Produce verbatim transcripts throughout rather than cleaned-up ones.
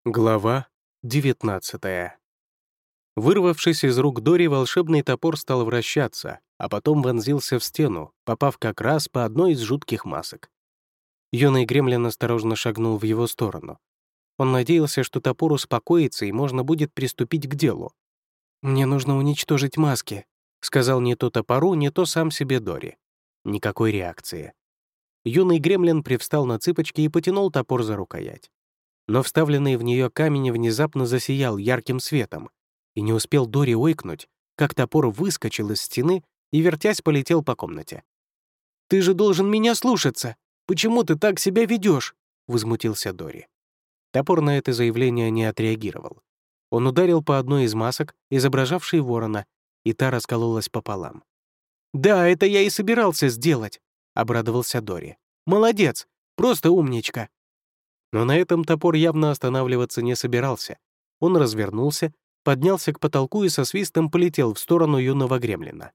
Глава девятнадцатая. Вырвавшись из рук Дори, волшебный топор стал вращаться, а потом вонзился в стену, попав как раз по одной из жутких масок. Юный гремлин осторожно шагнул в его сторону. Он надеялся, что топор успокоится и можно будет приступить к делу. «Мне нужно уничтожить маски», — сказал не то топору, не то сам себе Дори. Никакой реакции. Юный гремлин привстал на цыпочки и потянул топор за рукоять. Но вставленный в нее камень внезапно засиял ярким светом, и не успел Дори ойкнуть, как топор выскочил из стены и, вертясь, полетел по комнате. «Ты же должен меня слушаться! Почему ты так себя ведешь?» — возмутился Дори. Топор на это заявление не отреагировал. Он ударил по одной из масок, изображавшей ворона, и та раскололась пополам. «Да, это я и собирался сделать», — обрадовался Дори. «Молодец! Просто умничка!» Но на этом топор явно останавливаться не собирался. Он развернулся, поднялся к потолку и со свистом полетел в сторону юного гремлина.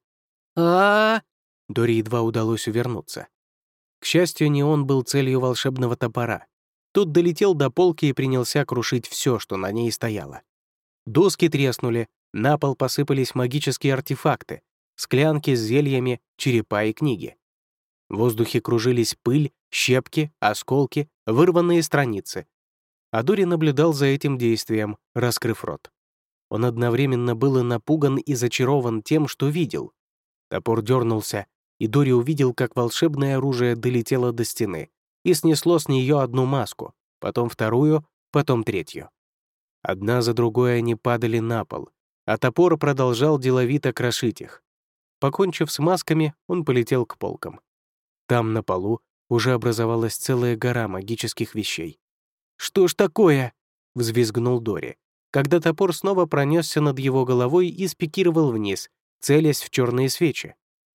а Дори едва удалось увернуться. К счастью, не он был целью волшебного топора. Тот долетел до полки и принялся крушить все, что на ней стояло. Доски треснули, на пол посыпались магические артефакты, склянки с зельями, черепа и книги. В воздухе кружились пыль, щепки, осколки, вырванные страницы. А Дори наблюдал за этим действием, раскрыв рот. Он одновременно был и напуган, и зачарован тем, что видел. Топор дернулся, и Дори увидел, как волшебное оружие долетело до стены и снесло с нее одну маску, потом вторую, потом третью. Одна за другой они падали на пол, а топор продолжал деловито крошить их. Покончив с масками, он полетел к полкам. Там, на полу, уже образовалась целая гора магических вещей. «Что ж такое?» — взвизгнул Дори, когда топор снова пронесся над его головой и спикировал вниз, целясь в черные свечи.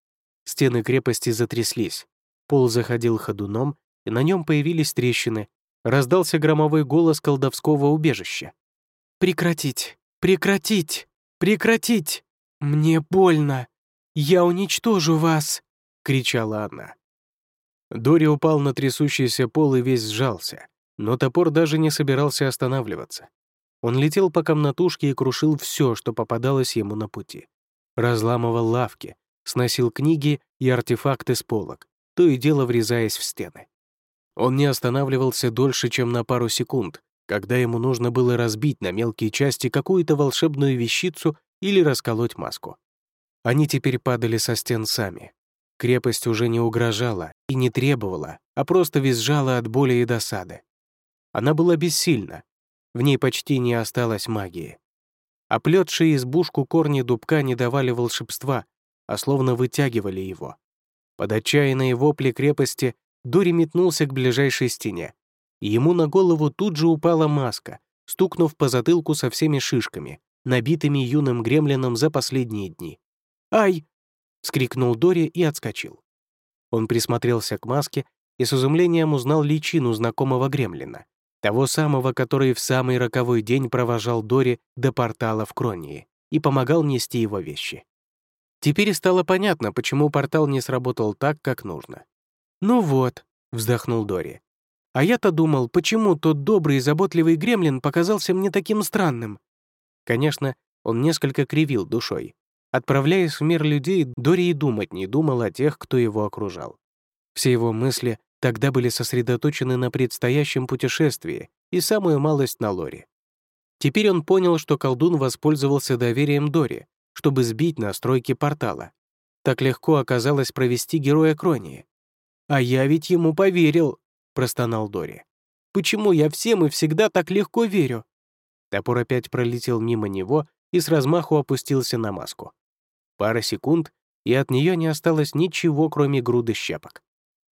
Стены крепости затряслись, пол заходил ходуном, и на нем появились трещины. Раздался громовой голос колдовского убежища. «Прекратить! Прекратить! Прекратить! Мне больно! Я уничтожу вас!» — кричала она. Дори упал на трясущийся пол и весь сжался, но топор даже не собирался останавливаться. Он летел по комнатушке и крушил все, что попадалось ему на пути. Разламывал лавки, сносил книги и артефакты с полок, то и дело врезаясь в стены. Он не останавливался дольше, чем на пару секунд, когда ему нужно было разбить на мелкие части какую-то волшебную вещицу или расколоть маску. Они теперь падали со стен сами. Крепость уже не угрожала и не требовала, а просто визжала от боли и досады. Она была бессильна, в ней почти не осталось магии. Оплетшие избушку корни дубка не давали волшебства, а словно вытягивали его. Под отчаянные вопли крепости Дори метнулся к ближайшей стене, и ему на голову тут же упала маска, стукнув по затылку со всеми шишками, набитыми юным гремлином за последние дни. «Ай!» — вскрикнул Дори и отскочил. Он присмотрелся к маске и с изумлением узнал личину знакомого гремлина, того самого, который в самый роковой день провожал Дори до портала в Кронии и помогал нести его вещи. Теперь стало понятно, почему портал не сработал так, как нужно. «Ну вот», — вздохнул Дори. «А я-то думал, почему тот добрый и заботливый гремлин показался мне таким странным?» Конечно, он несколько кривил душой. Отправляясь в мир людей, Дори и думать не думал о тех, кто его окружал. Все его мысли тогда были сосредоточены на предстоящем путешествии и самую малость на Лоре. Теперь он понял, что колдун воспользовался доверием Дори, чтобы сбить настройки портала. Так легко оказалось провести героя Кронии. «А я ведь ему поверил», — простонал Дори. «Почему я всем и всегда так легко верю?» Топор опять пролетел мимо него и с размаху опустился на маску. Пара секунд, и от нее не осталось ничего, кроме груды щепок.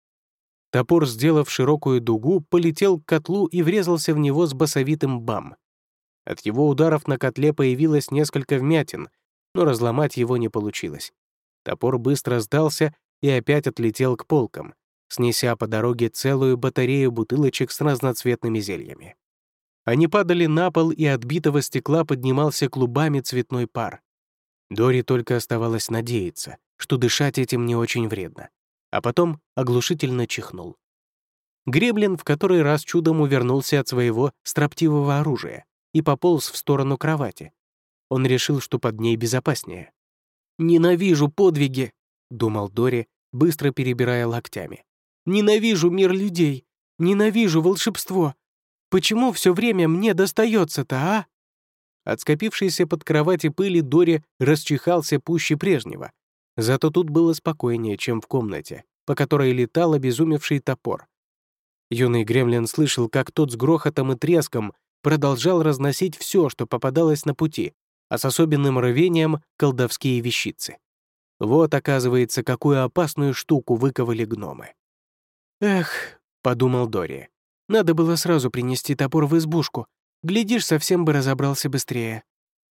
Топор, сделав широкую дугу, полетел к котлу и врезался в него с басовитым бам. От его ударов на котле появилось несколько вмятин, но разломать его не получилось. Топор быстро сдался и опять отлетел к полкам, снеся по дороге целую батарею бутылочек с разноцветными зельями. Они падали на пол, и от битого стекла поднимался клубами цветной пар. Дори только оставалось надеяться, что дышать этим не очень вредно, а потом оглушительно чихнул. Гремлин в который раз чудом увернулся от своего строптивого оружия и пополз в сторону кровати. Он решил, что под ней безопаснее. «Ненавижу подвиги», — думал Дори, быстро перебирая локтями. «Ненавижу мир людей, ненавижу волшебство. Почему все время мне достается-то, а?» От скопившейся под кровати пыли Дори расчихался пуще прежнего. Зато тут было спокойнее, чем в комнате, по которой летал обезумевший топор. Юный гремлин слышал, как тот с грохотом и треском продолжал разносить все, что попадалось на пути, а с особенным рвением колдовские вещицы. Вот, оказывается, какую опасную штуку выковали гномы. «Эх», — подумал Дори, — «надо было сразу принести топор в избушку. Глядишь, совсем бы разобрался быстрее».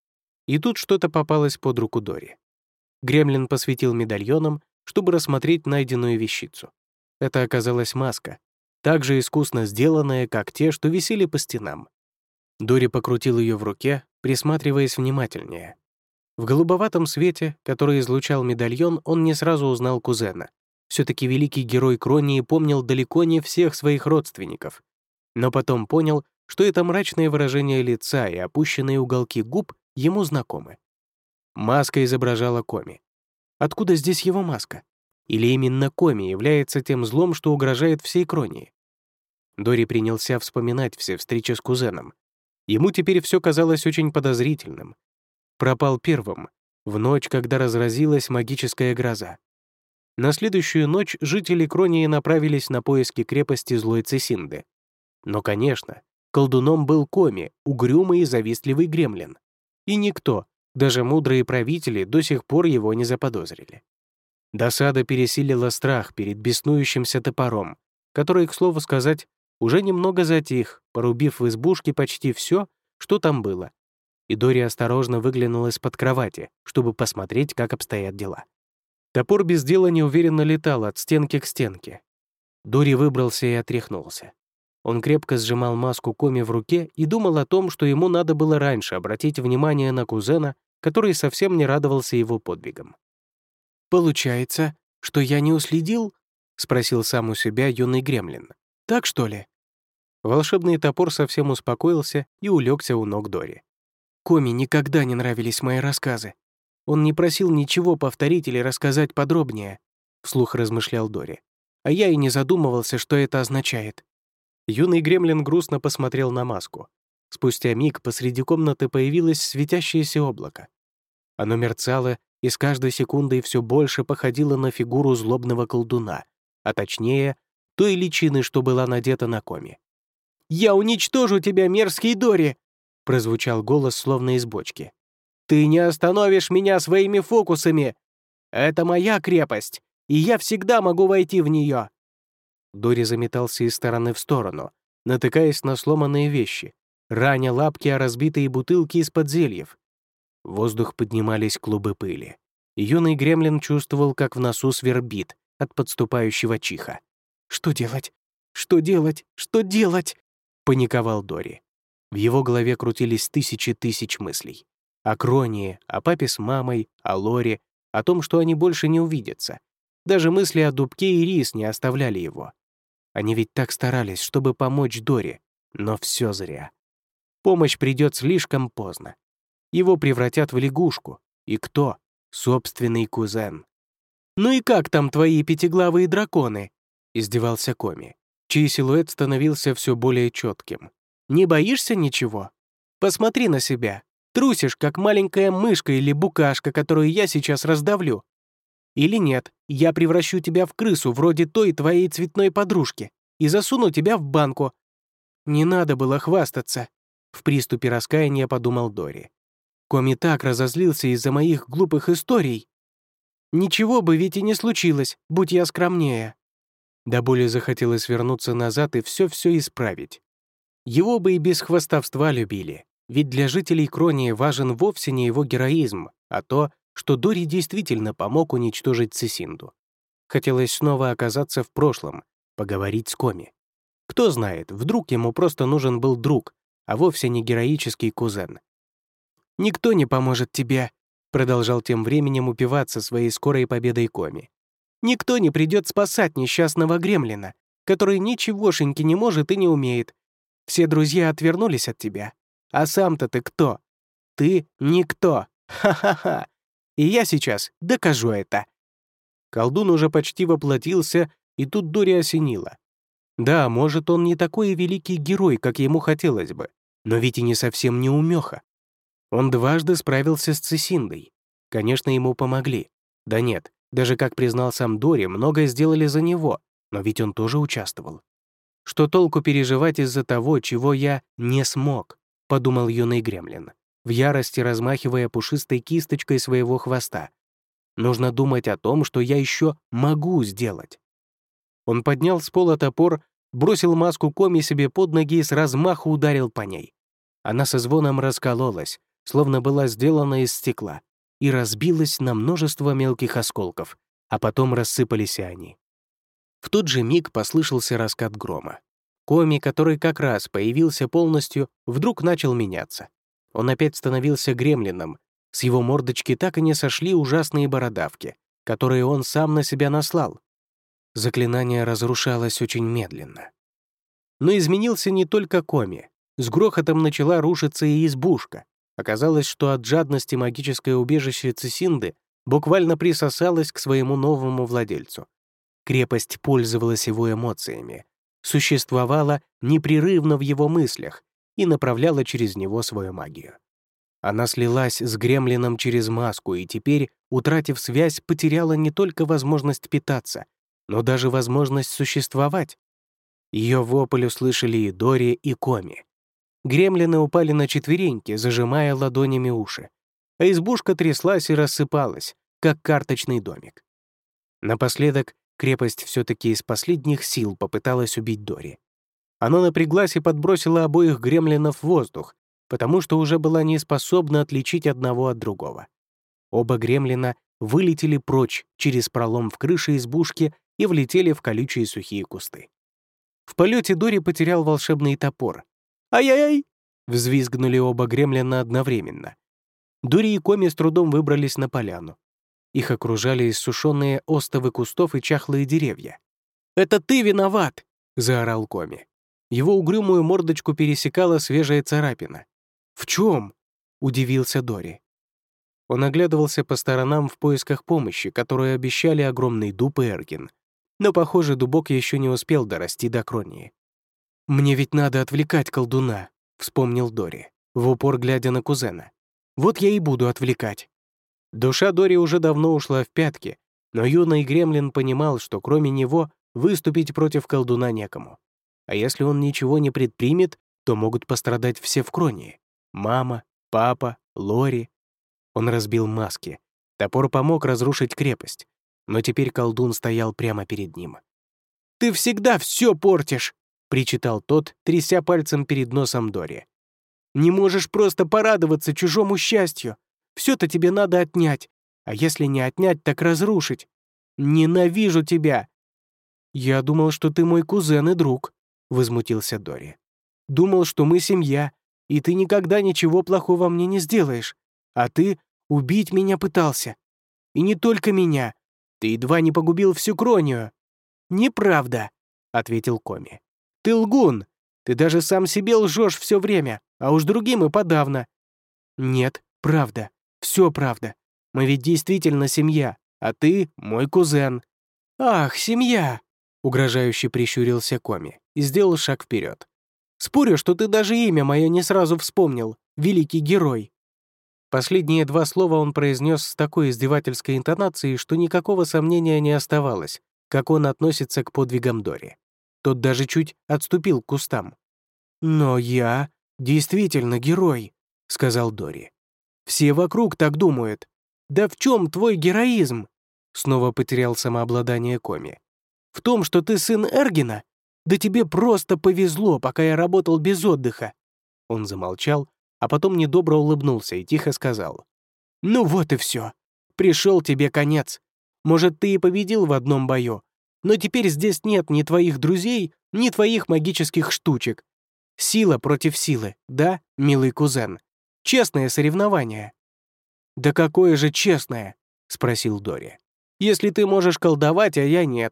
И тут что-то попалось под руку Дори. Гремлин посветил медальоном, чтобы рассмотреть найденную вещицу. Это оказалась маска, так же искусно сделанная, как те, что висели по стенам. Дори покрутил ее в руке, присматриваясь внимательнее. В голубоватом свете, который излучал медальон, он не сразу узнал кузена. Все-таки великий герой Кронии помнил далеко не всех своих родственников. Но потом понял, что это мрачное выражение лица и опущенные уголки губ ему знакомы. Маска изображала Коми. Откуда здесь его маска? Или именно Коми является тем злом, что угрожает всей Кронии? Дори принялся вспоминать все встречи с кузеном. Ему теперь все казалось очень подозрительным. Пропал первым, в ночь, когда разразилась магическая гроза. На следующую ночь жители Кронии направились на поиски крепости Злой Цесинды. Но, конечно, колдуном был Коми, угрюмый и завистливый гремлин. И никто, даже мудрые правители, до сих пор его не заподозрили. Досада пересилила страх перед беснующимся топором, который, к слову сказать, уже немного затих, порубив в избушке почти все, что там было. И Дори осторожно выглянул из-под кровати, чтобы посмотреть, как обстоят дела. Топор без дела неуверенно летал от стенки к стенке. Дори выбрался и отряхнулся. Он крепко сжимал маску Коми в руке и думал о том, что ему надо было раньше обратить внимание на кузена, который совсем не радовался его подвигам. «Получается, что я не уследил?» — спросил сам у себя юный гремлин. «Так что ли?» Волшебный топор совсем успокоился и улегся у ног Дори. Коми никогда не нравились мои рассказы. Он не просил ничего повторить или рассказать подробнее, вслух размышлял Дори. А я и не задумывался, что это означает. Юный гремлин грустно посмотрел на маску. Спустя миг посреди комнаты появилось светящееся облако. Оно мерцало и с каждой секундой все больше походило на фигуру злобного колдуна, а точнее, той личины, что была надета на Коми. «Я уничтожу тебя, мерзкий Дори!» — прозвучал голос, словно из бочки. «Ты не остановишь меня своими фокусами! Это моя крепость, и я всегда могу войти в нее!» Дори заметался из стороны в сторону, натыкаясь на сломанные вещи, раня лапки о разбитые бутылки из-под зельев. В воздух поднимались клубы пыли. Юный гремлин чувствовал, как в носу свербит от подступающего чиха. «Что делать? Что делать? Что делать?» — паниковал Дори. В его голове крутились тысячи тысяч мыслей. О Кронии, о папе с мамой, о Лоре, о том, что они больше не увидятся. Даже мысли о Дубке и Рис не оставляли его. Они ведь так старались, чтобы помочь Дори, но все зря. Помощь придет слишком поздно. Его превратят в лягушку. И кто? Собственный кузен. «Ну и как там твои пятиглавые драконы?» — издевался Коми, чей силуэт становился все более четким. «Не боишься ничего? Посмотри на себя. Трусишь, как маленькая мышка или букашка, которую я сейчас раздавлю. Или нет, я превращу тебя в крысу, вроде той твоей цветной подружки, и засуну тебя в банку». «Не надо было хвастаться», — в приступе раскаяния подумал Дори. Коми так разозлился из-за моих глупых историй. Ничего бы ведь и не случилось, будь я скромнее. До боли захотелось вернуться назад и все-все исправить. Его бы и без хвастовства любили, ведь для жителей Кронии важен вовсе не его героизм, а то, что Дори действительно помог уничтожить Цесинду. Хотелось снова оказаться в прошлом, поговорить с Коми. Кто знает, вдруг ему просто нужен был друг, а вовсе не героический кузен. «Никто не поможет тебе», — продолжал тем временем упиваться своей скорой победой Коми. «Никто не придет спасать несчастного гремлина. который ничегошеньки не может и не умеет. Все друзья отвернулись от тебя. А сам-то ты кто? Ты никто. Ха-ха-ха. И я сейчас докажу это». Колдун уже почти воплотился, и тут Дори осенило. Да, может, он не такой великий герой, как ему хотелось бы, но ведь и не совсем неумеха. Он дважды справился с Цисиндой. Конечно, ему помогли. Да нет, даже, как признал сам Дори, многое сделали за него, но ведь он тоже участвовал. «Что толку переживать из-за того, чего я не смог?» — подумал юный гремлин, в ярости размахивая пушистой кисточкой своего хвоста. «Нужно думать о том, что я еще могу сделать». Он поднял с пола топор, бросил маску Коми себе под ноги и с размаху ударил по ней. Она со звоном раскололась, словно была сделана из стекла, и разбилась на множество мелких осколков, а потом рассыпались и они. В тот же миг послышался раскат грома. Коми, который как раз появился полностью, вдруг начал меняться. Он опять становился гремлином. С его мордочки так и не сошли ужасные бородавки, которые он сам на себя наслал. Заклинание разрушалось очень медленно. Но изменился не только Коми. С грохотом начала рушиться и избушка. Оказалось, что от жадности магическое убежище Цисинды буквально присосалось к своему новому владельцу. Крепость пользовалась его эмоциями, существовала непрерывно в его мыслях и направляла через него свою магию. Она слилась с гремлином через маску и теперь, утратив связь, потеряла не только возможность питаться, но даже возможность существовать. Ее вопль услышали и Дори, и Коми. Гремлины упали на четвереньки, зажимая ладонями уши, а избушка тряслась и рассыпалась, как карточный домик. Напоследок крепость все-таки из последних сил попыталась убить Дори. Она напряглась и подбросила обоих гремлинов в воздух, потому что уже была не способна отличить одного от другого. Оба гремлина вылетели прочь через пролом в крыше избушки и влетели в колючие сухие кусты. В полете Дори потерял волшебный топор. «Ай-яй-яй!» — взвизгнули оба гремлина одновременно. Дори и Коми с трудом выбрались на поляну. Их окружали иссушенные остовы кустов и чахлые деревья. «Это ты виноват!» — заорал Коми. Его угрюмую мордочку пересекала свежая царапина. «В чем?» — удивился Дори. Он оглядывался по сторонам в поисках помощи, которую обещали огромный дуб и Эргин. Но, похоже, дубок еще не успел дорасти до Кронии. «Мне ведь надо отвлекать колдуна», — вспомнил Дори, в упор глядя на кузена. «Вот я и буду отвлекать». Душа Дори уже давно ушла в пятки, но юный гремлин понимал, что кроме него выступить против колдуна некому. А если он ничего не предпримет, то могут пострадать все в Кронии. Мама, папа, Лори. Он разбил маски. Топор помог разрушить крепость. Но теперь колдун стоял прямо перед ним. «Ты всегда все портишь!» — причитал тот, тряся пальцем перед носом Дори. «Не можешь просто порадоваться чужому счастью. Все-то тебе надо отнять. А если не отнять, так разрушить. Ненавижу тебя!» «Я думал, что ты мой кузен и друг», — возмутился Дори. «Думал, что мы семья, и ты никогда ничего плохого мне не сделаешь. А ты убить меня пытался. И не только меня. Ты едва не погубил всю Кронию». «Неправда», — ответил Коми. «Ты лгун. Ты даже сам себе лжешь все время, а уж другим и подавно». «Нет, правда. Все правда. Мы ведь действительно семья, а ты — мой кузен». «Ах, семья!» — угрожающе прищурился Коми и сделал шаг вперед. «Спорю, что ты даже имя мое не сразу вспомнил, великий герой». Последние два слова он произнес с такой издевательской интонацией, что никакого сомнения не оставалось, как он относится к подвигам Дори. Тот даже чуть отступил к кустам. «Но я действительно герой», — сказал Дори. «Все вокруг так думают. Да в чем твой героизм?» Снова потерял самообладание Коми. «В том, что ты сын Эргина? Да тебе просто повезло, пока я работал без отдыха». Он замолчал, а потом недобро улыбнулся и тихо сказал. «Ну вот и все. Пришел тебе конец. Может, ты и победил в одном бою, но теперь здесь нет ни твоих друзей, ни твоих магических штучек. Сила против силы, да, милый кузен? Честное соревнование». «Да какое же честное?» — спросил Дори. «Если ты можешь колдовать, а я нет.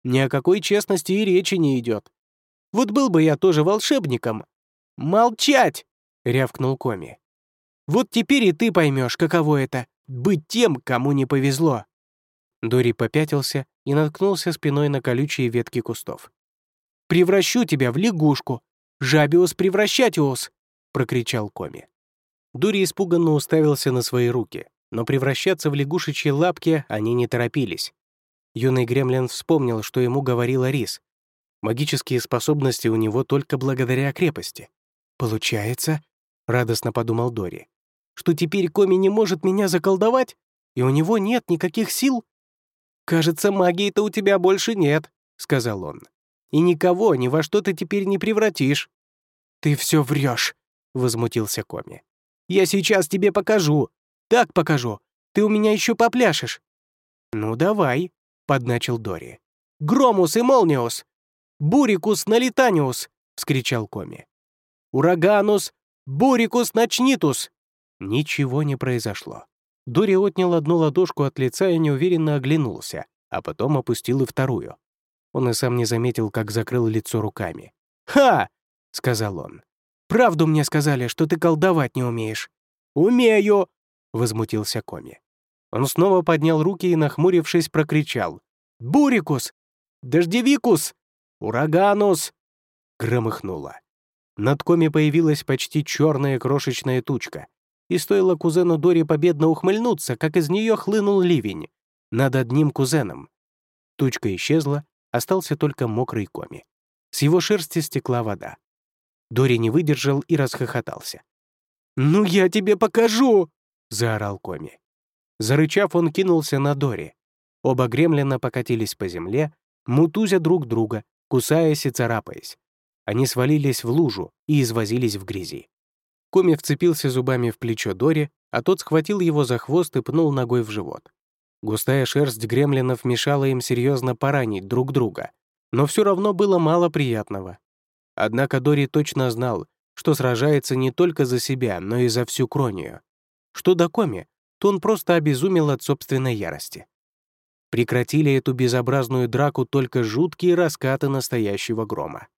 Ни о какой честности и речи не идет. Вот был бы я тоже волшебником. Молчать! Рявкнул Коми. Вот теперь и ты поймешь, каково это — быть тем, кому не повезло. Дори попятился и наткнулся спиной на колючие ветки кустов. «Превращу тебя в лягушку! Жабиус превращатиус!» — прокричал Коми. Дори испуганно уставился на свои руки, но превращаться в лягушечьи лапки они не торопились. Юный гремлин вспомнил, что ему говорила Рис. Магические способности у него только благодаря крепости. «Получается, — радостно подумал Дори, — что теперь Коми не может меня заколдовать, и у него нет никаких сил? Кажется, магии-то у тебя больше нет, — сказал он. И никого ни во что ты теперь не превратишь. Ты все врешь, — возмутился Коми. Я сейчас тебе покажу. Так покажу. Ты у меня еще попляшешь. Ну, давай, — подначил Дори. Громус и Молниус! Бурикус налетаниус! — вскричал Коми. Ураганус! Бурикус начнитус! Ничего не произошло. Дори отнял одну ладошку от лица и неуверенно оглянулся, а потом опустил и вторую. Он и сам не заметил, как закрыл лицо руками. «Ха!» — сказал он. «Правду мне сказали, что ты колдовать не умеешь». «Умею!» — возмутился Коми. Он снова поднял руки и, нахмурившись, прокричал. «Бурикус! Дождевикус! Ураганус!» Громыхнуло. Над Коми появилась почти черная крошечная тучка, и стоило кузену Дори победно ухмыльнуться, как из нее хлынул ливень над одним кузеном. Тучка исчезла, остался только мокрый Коми. С его шерсти стекла вода. Дори не выдержал и расхохотался. «Ну я тебе покажу!» — заорал Коми. Зарычав, он кинулся на Дори. Оба гремлина покатились по земле, мутузя друг друга, кусаясь и царапаясь. Они свалились в лужу и извозились в грязи. Коми вцепился зубами в плечо Дори, а тот схватил его за хвост и пнул ногой в живот. Густая шерсть гремлинов мешала им серьезно поранить друг друга, но все равно было мало приятного. Однако Дори точно знал, что сражается не только за себя, но и за всю Кронию. Что до Коми, то он просто обезумел от собственной ярости. Прекратили эту безобразную драку только жуткие раскаты настоящего грома.